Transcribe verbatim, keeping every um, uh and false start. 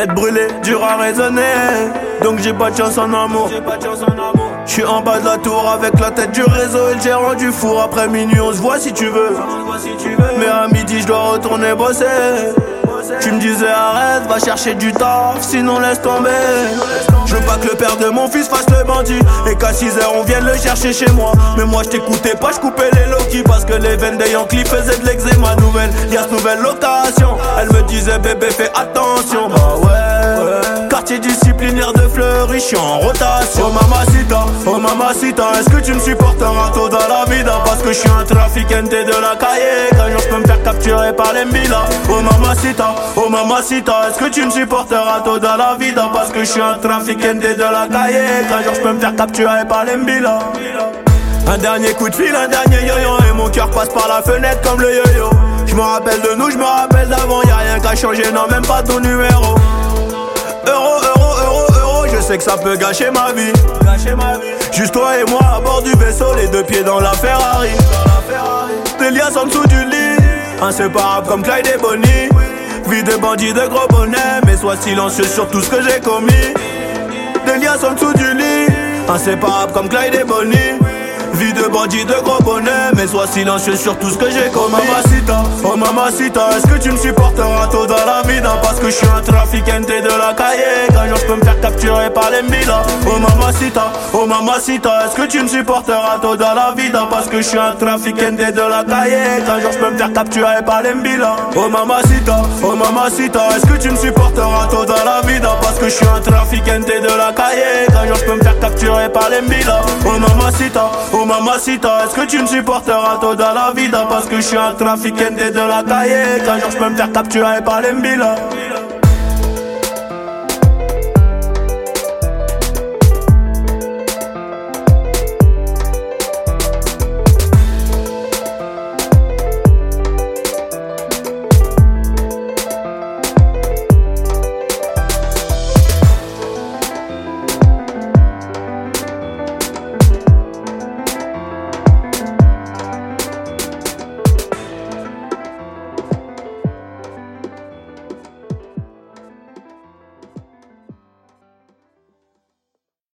tête brûlée, dur à raisonner. Donc j'ai pas de chance en amour. J'suis en bas de la tour avec la tête du réseau et le gérant du four. Après minuit on se voit si tu veux. Mais à midi je dois retourner bosser. Tu me disais arrête, va chercher du taf, sinon laisse tomber. Je veux pas que le père de mon fils fasse le bandit et qu'à six heures on vienne le chercher chez moi. Mais moi je t'écoutais pas, je coupais les Loki parce que les veines des Yankees faisaient de l'eczéma. Nouvelle, y'a cette nouvelle location. Elle me disait bébé fais attention. Bah ouais, ouais. Quartier disciplinaire de Fleury, j'suis en rotation. Oh mamacita, oh mamacita, est-ce que tu me supporteras tôt dans la vida? Parce que je suis un trafiquante de la calle. Qu'un jour je peux me faire capturer par les Mbila. Oh mamacita, oh mamacita, est-ce que tu me supporteras tôt dans la vida? Parce que je suis un trafiquante de la calle. Qu'un jour je peux me faire capturer par les Mbila. Un dernier coup de fil, un dernier yo-yo et mon cœur passe par la fenêtre comme le yo-yo. Je me rappelle de nous, je me rappelle d'avant, y'a rien qu'à changer, non même pas ton numéro. Euro, euro, euro, euro, je sais que ça peut gâcher ma vie. Gâcher ma vie. Juste toi et moi à bord du vaisseau, les deux pieds dans la Ferrari. Des liasses en dessous du lit, inséparables comme Clyde et Bonnie. Vie de bandit de gros bonnet, mais sois silencieux sur tout ce que j'ai commis. Des liasses en dessous du lit, inséparables comme Clyde et Bonnie. Vie de bandit de gros bonnet, mais sois silencieux sur tout ce que j'ai commis. Oh mamacita, oh mamacita, est-ce que tu me supporteras tôt dans la vida? Parce que je suis un trafiquante de la calle. Qu'un jour je peux me faire capturer par les Mbila. Oh mamacita, oh mamacita, est-ce que tu me supporteras tôt dans la vida? Parce que je suis un trafiquante de la calle. Qu'un jour je peux me faire capturer par les Mbila. Oh mamacita, oh mamacita, est-ce que tu me supporteras tôt dans la vida? Parce que je suis un trafiquante de la calle. Qu'un jour je peux me faire capturer par les Mbila. Oh mamacita, oh mamacita, est-ce que tu me supporteras tôt dans la vida? Parce que je suis un trafiquante de la calle. Qu'un jour je peux me faire capturer par les Mbila.